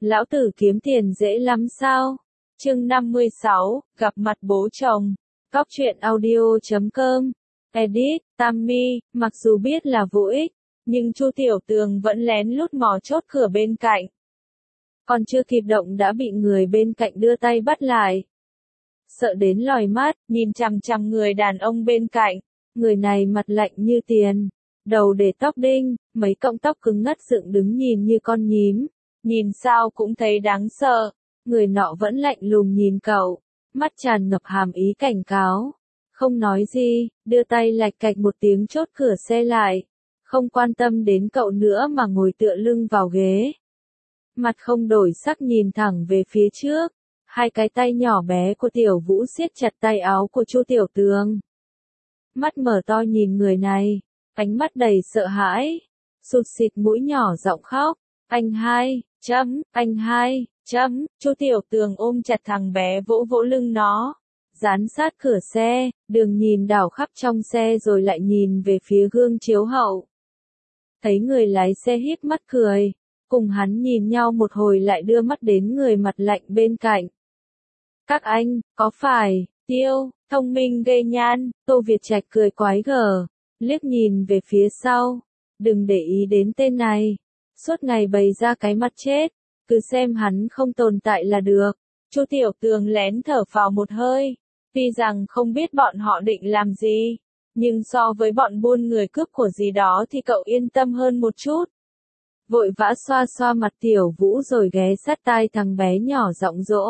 Lão tử kiếm tiền dễ lắm sao? Chương 56, gặp mặt bố chồng. Cóc truyện audio.com. Edit, Tammy, mặc dù biết là vô ích, nhưng Chu Tiểu Tường vẫn lén lút mò chốt cửa bên cạnh. Còn chưa kịp động đã bị người bên cạnh đưa tay bắt lại. Sợ đến lòi mắt, nhìn chằm chằm người đàn ông bên cạnh. Người này mặt lạnh như tiền, đầu để tóc đinh, mấy cọng tóc cứng ngắt dựng đứng nhìn như con nhím. Nhìn sao cũng thấy đáng sợ. Người nọ vẫn lạnh lùng nhìn cậu, mắt tràn ngập hàm ý cảnh cáo. Không nói gì, đưa tay lạch cạch một tiếng chốt cửa xe lại. Không quan tâm đến cậu nữa mà ngồi tựa lưng vào ghế. Mặt không đổi sắc nhìn thẳng về phía trước. Hai cái tay nhỏ bé của Tiểu Vũ siết chặt tay áo của Chu Tiểu Tường. Mắt mở to nhìn người này, ánh mắt đầy sợ hãi. Sụt sịt mũi nhỏ giọng khóc. Anh hai, anh hai, Chu Tiểu Tường ôm chặt thằng bé vỗ vỗ lưng nó. Dán sát cửa xe, đường nhìn đảo khắp trong xe rồi lại nhìn về phía gương chiếu hậu. Thấy người lái xe híp mắt cười, cùng hắn nhìn nhau một hồi lại đưa mắt đến người mặt lạnh bên cạnh. Các anh, có phải, Tiêu, thông minh gây nhan, Tô Việt Trạch cười quái gở, liếc nhìn về phía sau. Đừng để ý đến tên này, suốt ngày bày ra cái mặt chết, cứ xem hắn không tồn tại là được. Chu Tiểu Tường lén thở phào một hơi, tuy rằng không biết bọn họ định làm gì, nhưng so với bọn buôn người cướp của gì đó thì cậu yên tâm hơn một chút. Vội vã xoa xoa mặt Tiểu Vũ rồi ghé sát tai thằng bé nhỏ giọng dỗ.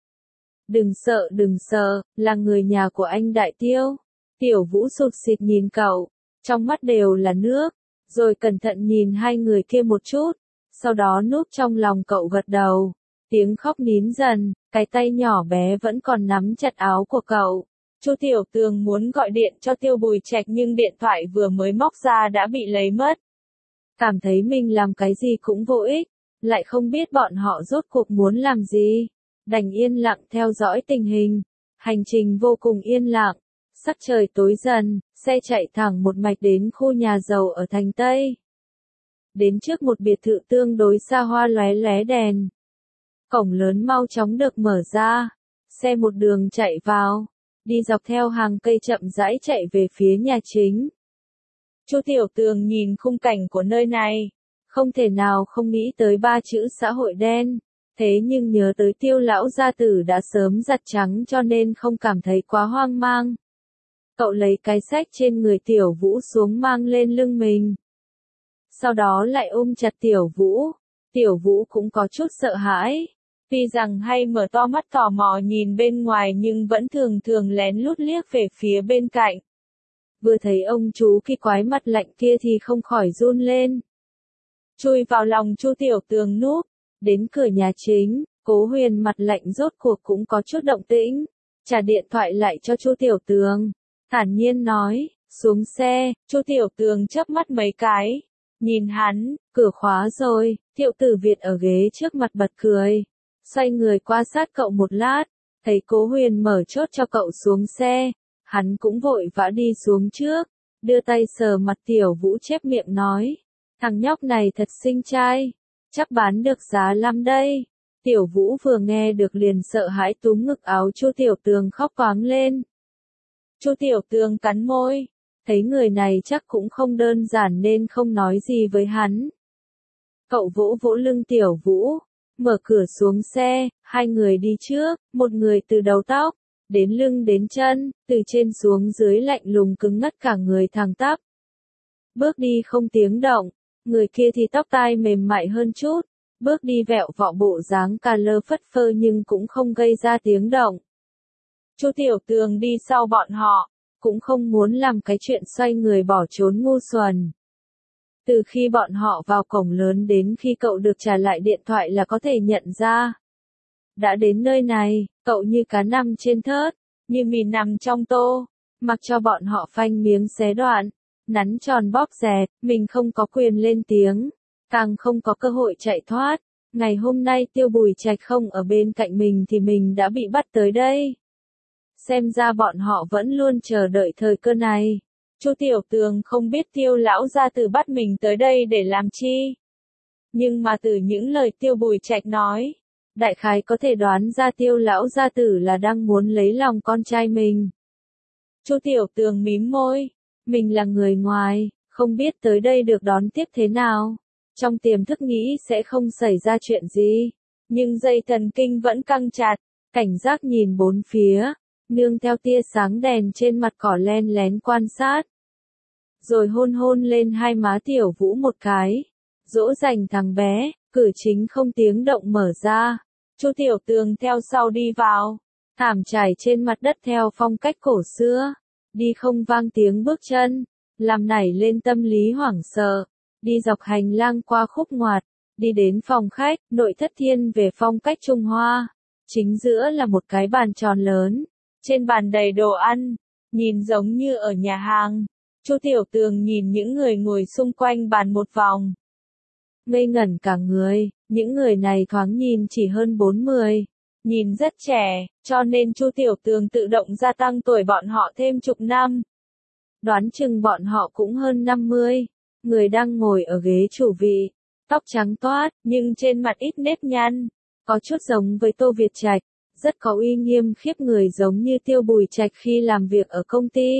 Đừng sợ, là người nhà của anh Đại Tiêu. Tiểu Vũ sụt sịt nhìn cậu, trong mắt đều là nước, rồi cẩn thận nhìn hai người kia một chút, sau đó núp trong lòng cậu gật đầu. Tiếng khóc nín dần, cái tay nhỏ bé vẫn còn nắm chặt áo của cậu. Chu Tiểu Tường muốn gọi điện cho Tiêu Bùi Trạch nhưng điện thoại vừa mới móc ra đã bị lấy mất. Cảm thấy mình làm cái gì cũng vô ích, lại không biết bọn họ rốt cuộc muốn làm gì. Đành yên lặng theo dõi tình hình. Hành trình vô cùng yên lặng. Sắc trời tối dần, xe chạy thẳng một mạch đến khu nhà giàu ở thành Tây. Đến trước một biệt thự tương đối xa hoa lóe lóe đèn. Cổng lớn mau chóng được mở ra. Xe một đường chạy vào, đi dọc theo hàng cây chậm rãi chạy về phía nhà chính. Chu Tiểu Tường nhìn khung cảnh của nơi này, không thể nào không nghĩ tới ba chữ xã hội đen. Thế nhưng nhớ tới Tiêu lão gia tử đã sớm giặt trắng cho nên không cảm thấy quá hoang mang. Cậu lấy cái xách trên người Tiểu Vũ xuống mang lên lưng mình. Sau đó lại ôm chặt Tiểu Vũ. Tiểu Vũ cũng có chút sợ hãi. Tuy rằng hay mở to mắt tò mò nhìn bên ngoài nhưng vẫn thường thường lén lút liếc về phía bên cạnh. Vừa thấy ông chú kỳ quái mặt lạnh kia thì không khỏi run lên. Chui vào lòng Chu Tiểu Tường núp. Đến cửa nhà chính, Cố Huyền mặt lạnh rốt cuộc cũng có chút động tĩnh. Trả điện thoại lại cho Chu Tiểu Tường. Thản nhiên nói, xuống xe. Chu Tiểu Tường chớp mắt mấy cái. Nhìn hắn, cửa khóa rồi. Thiệu Tử Việt ở ghế trước mặt bật cười. Xoay người qua sát cậu một lát. Thấy Cố Huyền mở chốt cho cậu xuống xe. Hắn cũng vội vã đi xuống trước. Đưa tay sờ mặt Tiểu Vũ chép miệng nói. Thằng nhóc này thật xinh trai. Chắc bán được giá lắm đây. Tiểu Vũ vừa nghe được liền sợ hãi túm ngực áo Chu Tiểu Tường khóc toáng lên. Chu Tiểu Tường cắn môi, thấy người này chắc cũng không đơn giản nên không nói gì với hắn. Cậu vỗ vỗ lưng Tiểu Vũ, mở cửa xuống xe, hai người đi trước, một người từ đầu tóc, đến lưng đến chân, từ trên xuống dưới lạnh lùng cứng ngắt cả người thẳng tắp. Bước đi không tiếng động. Người kia thì tóc tai mềm mại hơn chút, bước đi vẹo vọ bộ dáng cà lơ phất phơ nhưng cũng không gây ra tiếng động. Chu Tiểu Tường đi sau bọn họ, cũng không muốn làm cái chuyện xoay người bỏ trốn ngu xuẩn. Từ khi bọn họ vào cổng lớn đến khi cậu được trả lại điện thoại là có thể nhận ra. Đã đến nơi này, cậu như cá nằm trên thớt, như mì nằm trong tô, mặc cho bọn họ phanh miếng xé đoạn. Nắn tròn bóp dẹt, mình không có quyền lên tiếng, càng không có cơ hội chạy thoát. Ngày hôm nay Tiêu Bùi Trạch không ở bên cạnh mình thì mình đã bị bắt tới đây. Xem ra bọn họ vẫn luôn chờ đợi thời cơ này. Chu Tiểu Tường không biết Tiêu lão gia tử bắt mình tới đây để làm chi. Nhưng mà từ những lời Tiêu Bùi Trạch nói, đại khái có thể đoán ra Tiêu lão gia tử là đang muốn lấy lòng con trai mình. Chu Tiểu Tường mím môi, mình là người ngoài, không biết tới đây được đón tiếp thế nào. Trong tiềm thức nghĩ sẽ không xảy ra chuyện gì, nhưng dây thần kinh vẫn căng chặt, cảnh giác nhìn bốn phía, nương theo tia sáng đèn trên mặt cỏ len lén quan sát. Rồi hôn hôn lên hai má Tiểu Vũ một cái, dỗ dành thằng bé, cử chính không tiếng động mở ra. Chu Tiểu Tường theo sau đi vào, thảm trải trên mặt đất theo phong cách cổ xưa, đi không vang tiếng bước chân, làm nảy lên tâm lý hoảng sợ, đi dọc hành lang qua khúc ngoặt, đi đến phòng khách, nội thất thiên về phong cách Trung Hoa. Chính giữa là một cái bàn tròn lớn, trên bàn đầy đồ ăn, nhìn giống như ở nhà hàng. Chu Tiểu Tường nhìn những người ngồi xung quanh bàn một vòng, ngây ngẩn cả người, những người này thoáng nhìn chỉ hơn 40, nhìn rất trẻ, cho nên Chu Tiểu Tường tự động gia tăng tuổi bọn họ thêm chục năm. Đoán chừng bọn họ cũng hơn 50, người đang ngồi ở ghế chủ vị, tóc trắng toát, nhưng trên mặt ít nếp nhăn, có chút giống với Tô Việt Trạch, rất có uy nghiêm khiếp người giống như Tiêu Bùi Trạch khi làm việc ở công ty.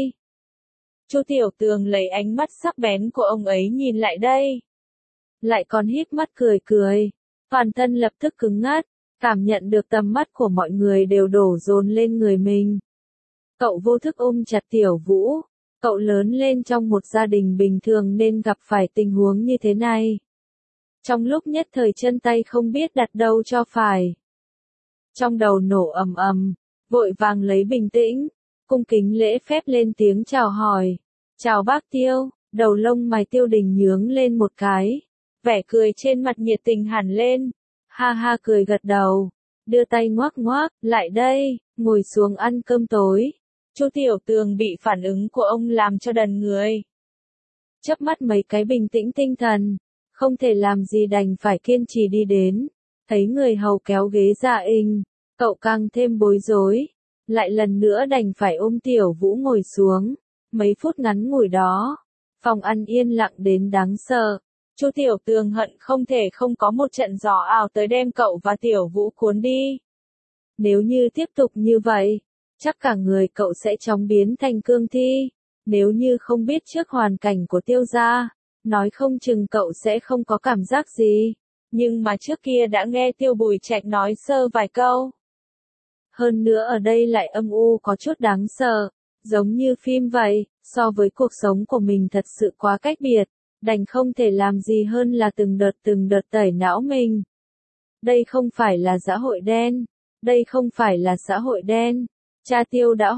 Chu Tiểu Tường lấy ánh mắt sắc bén của ông ấy nhìn lại đây, lại còn híp mắt cười cười, toàn thân lập tức cứng ngắc, cảm nhận được tầm mắt của mọi người đều đổ dồn lên người mình. Cậu vô thức ôm chặt Tiểu Vũ, cậu lớn lên trong một gia đình bình thường nên gặp phải tình huống như thế này. Trong lúc nhất thời chân tay không biết đặt đâu cho phải. Trong đầu nổ ầm ầm, vội vàng lấy bình tĩnh, cung kính lễ phép lên tiếng chào hỏi. Chào bác Tiêu, đầu lông mày Tiêu Đình nhướng lên một cái, vẻ cười trên mặt nhiệt tình hẳn lên. Ha ha cười gật đầu, đưa tay ngoắc ngoắc, lại đây, ngồi xuống ăn cơm tối. Chu Tiểu Tường bị phản ứng của ông làm cho đần người. Chớp mắt mấy cái bình tĩnh tinh thần, không thể làm gì đành phải kiên trì đi đến. Thấy người hầu kéo ghế ra cậu càng thêm bối rối, lại lần nữa đành phải ôm Tiểu Vũ ngồi xuống. Mấy phút ngắn ngủi đó, phòng ăn yên lặng đến đáng sợ. Chu Tiểu Tường hận không thể không có một trận gió ảo tới đem cậu và Tiểu Vũ cuốn đi. Nếu như tiếp tục như vậy, chắc cả người cậu sẽ chóng biến thành cương thi. Nếu như không biết trước hoàn cảnh của Tiêu gia, nói không chừng cậu sẽ không có cảm giác gì. Nhưng mà trước kia đã nghe Tiêu Bùi Trạch nói sơ vài câu. Hơn nữa ở đây lại âm u có chút đáng sợ, giống như phim vậy, so với cuộc sống của mình thật sự quá cách biệt, đành không thể làm gì hơn là từng đợt tẩy não mình. Đây không phải là xã hội đen, đây không phải là xã hội đen, cha Tiêu đã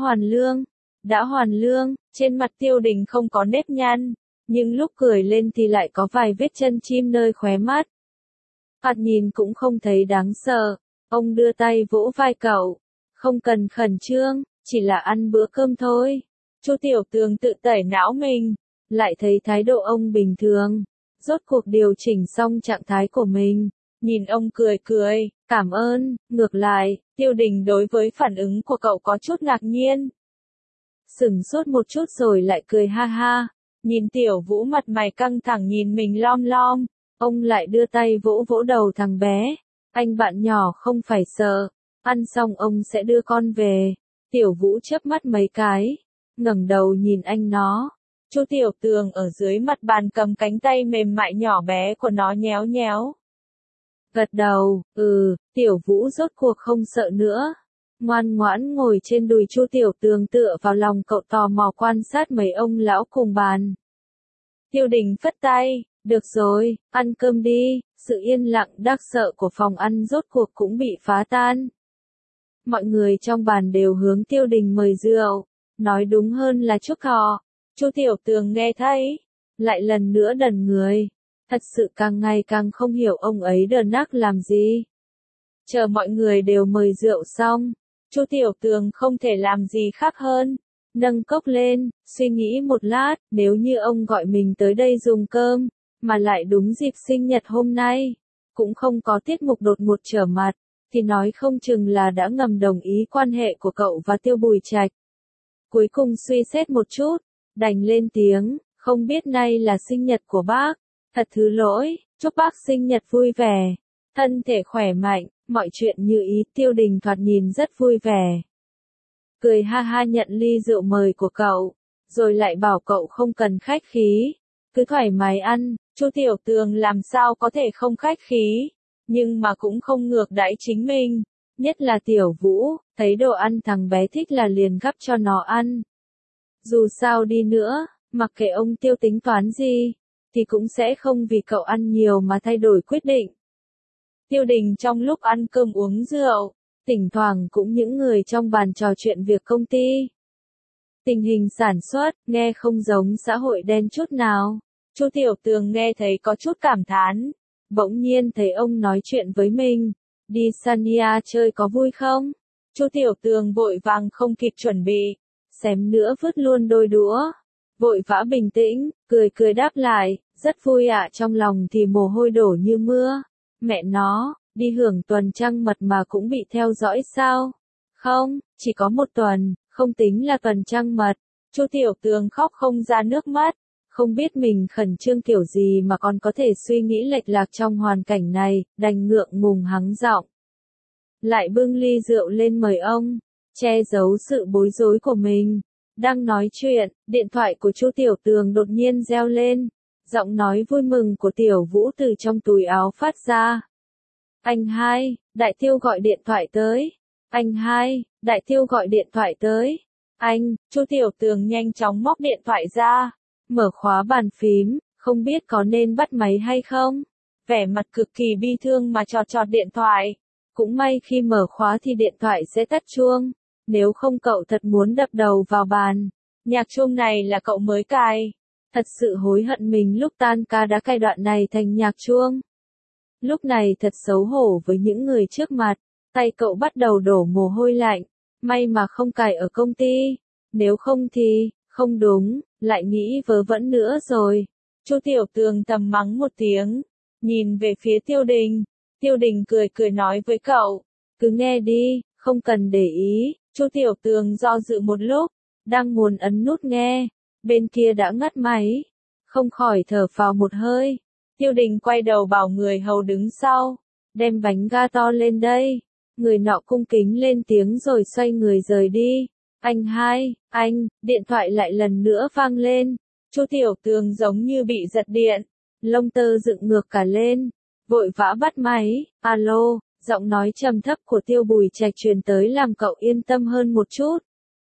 hoàn lương, trên mặt Tiêu Đình không có nếp nhăn, nhưng lúc cười lên thì lại có vài vết chân chim nơi khóe mắt. Thoạt nhìn cũng không thấy đáng sợ, ông đưa tay vỗ vai cậu, không cần khẩn trương, chỉ là ăn bữa cơm thôi. Chu Tiểu Tường tự tẩy não mình, lại thấy thái độ ông bình thường, rốt cuộc điều chỉnh xong trạng thái của mình, nhìn ông cười cười, cảm ơn. Ngược lại, Tiêu Đình đối với phản ứng của cậu có chút ngạc nhiên. Sửng sốt một chút rồi lại cười ha ha, nhìn Tiểu Vũ mặt mày căng thẳng nhìn mình lom lom, ông lại đưa tay vỗ vỗ đầu thằng bé, anh bạn nhỏ không phải sợ, ăn xong ông sẽ đưa con về. Tiểu Vũ chớp mắt mấy cái, ngẩng đầu nhìn anh nó. Chu Tiểu Tường ở dưới mặt bàn cầm cánh tay mềm mại nhỏ bé của nó nhéo nhéo. Gật đầu, Tiểu Vũ rốt cuộc không sợ nữa. Ngoan ngoãn ngồi trên đùi Chu Tiểu Tường tựa vào lòng cậu tò mò quan sát mấy ông lão cùng bàn. Tiêu Đình phất tay, được rồi, ăn cơm đi. Sự yên lặng đắc sợ của phòng ăn rốt cuộc cũng bị phá tan. Mọi người trong bàn đều hướng Tiêu Đình mời rượu, nói đúng hơn là chúc thọ. Chu Tiểu Tường nghe thấy, lại lần nữa đần người, thật sự càng ngày càng không hiểu ông ấy đờ nắc làm gì. Chờ mọi người đều mời rượu xong, Chu Tiểu Tường không thể làm gì khác hơn, nâng cốc lên, suy nghĩ một lát, nếu như ông gọi mình tới đây dùng cơm, mà lại đúng dịp sinh nhật hôm nay, cũng không có tiết mục đột ngột trở mặt, thì nói không chừng là đã ngầm đồng ý quan hệ của cậu và Tiêu Bùi Trạch. Cuối cùng suy xét một chút, đành lên tiếng, không biết nay là sinh nhật của bác, Thật thứ lỗi, chúc bác sinh nhật vui vẻ, thân thể khỏe mạnh, mọi chuyện như ý. Tiêu Đình thoạt nhìn rất vui vẻ. Cười ha ha nhận ly rượu mời của cậu, rồi lại bảo cậu không cần khách khí, cứ thoải mái ăn. Chu Tiểu Tường làm sao có thể không khách khí, nhưng mà cũng không ngược đãi chính mình, nhất là Tiểu Vũ, thấy đồ ăn thằng bé thích là liền gắp cho nó ăn. Dù sao đi nữa, mặc kệ ông Tiêu tính toán gì, thì cũng sẽ không vì cậu ăn nhiều mà thay đổi quyết định. Tiêu Đình trong lúc ăn cơm uống rượu, thỉnh thoảng cũng những người trong bàn trò chuyện việc công ty. Tình hình sản xuất, nghe không giống xã hội đen chút nào. Chu Tiểu Tường nghe thấy có chút cảm thán. Bỗng nhiên thấy ông nói chuyện với mình. Đi Sania chơi có vui không? Chu Tiểu Tường vội vàng không kịp chuẩn bị. Xém nữa vứt luôn đôi đũa. Vội vã bình tĩnh, cười cười đáp lại. Rất vui ạ, trong lòng thì mồ hôi đổ như mưa. Mẹ nó, đi hưởng tuần trăng mật mà cũng bị theo dõi sao? Không, chỉ có một tuần, không tính là tuần trăng mật. Chu Tiểu Tường khóc không ra nước mắt, không biết mình khẩn trương kiểu gì mà còn có thể suy nghĩ lệch lạc trong hoàn cảnh này, đành ngượng ngùng hắng giọng. Lại bưng ly rượu lên mời ông, che giấu sự bối rối của mình. Đang nói chuyện, điện thoại của Chu Tiểu Tường đột nhiên reo lên. Giọng nói vui mừng của Tiểu Vũ từ trong túi áo phát ra. Anh hai, Đại Tiêu gọi điện thoại tới. Anh hai, Đại Tiêu gọi điện thoại tới. Anh, Chu Tiểu Tường nhanh chóng móc điện thoại ra. Mở khóa bàn phím, không biết có nên bắt máy hay không. Vẻ mặt cực kỳ bi thương mà chọt chọt điện thoại. Cũng may khi mở khóa thì điện thoại sẽ tắt chuông. Nếu không cậu thật muốn đập đầu vào bàn. Nhạc chuông này là cậu mới cài. Thật sự hối hận mình lúc tan ca đã cài đoạn này thành nhạc chuông. Lúc này thật xấu hổ với những người trước mặt. Tay cậu bắt đầu đổ mồ hôi lạnh. May mà không cài ở công ty. Nếu không thì, không đúng, lại nghĩ vớ vẩn nữa rồi. Chu Tiểu Tường thầm mắng một tiếng. Nhìn về phía Tiêu Đình. Tiêu Đình cười cười nói với cậu. Cứ nghe đi, không cần để ý. Chu Tiểu Tường do dự một lúc. Đang muốn ấn nút nghe. Bên kia đã ngắt máy. Không khỏi thở phào một hơi. Tiêu Đình quay đầu bảo người hầu đứng sau. Đem bánh gato lên đây. Người nọ cung kính lên tiếng rồi xoay người rời đi. Anh hai, anh, điện thoại lại lần nữa vang lên. Chu Tiểu Tường giống như bị giật điện. Lông tơ dựng ngược cả lên. Vội vã bắt máy. Alo, giọng nói trầm thấp của Tiêu Bùi Trạch truyền tới làm cậu yên tâm hơn một chút.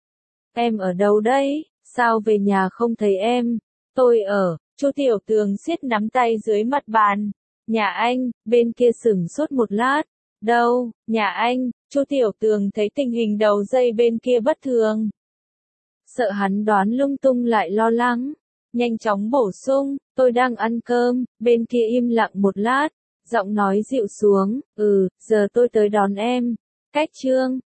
Em ở đâu đấy? Sao về nhà không thấy em? Tôi ở. Chu Tiểu Tường siết nắm tay dưới mặt bàn. Nhà anh, bên kia sửng sốt một lát. Đâu, nhà anh, Chu Tiểu Tường thấy tình hình đầu dây bên kia bất thường. Sợ hắn đoán lung tung lại lo lắng. Nhanh chóng bổ sung, tôi đang ăn cơm, bên kia im lặng một lát. Giọng nói dịu xuống, giờ tôi tới đón em. Cách trương,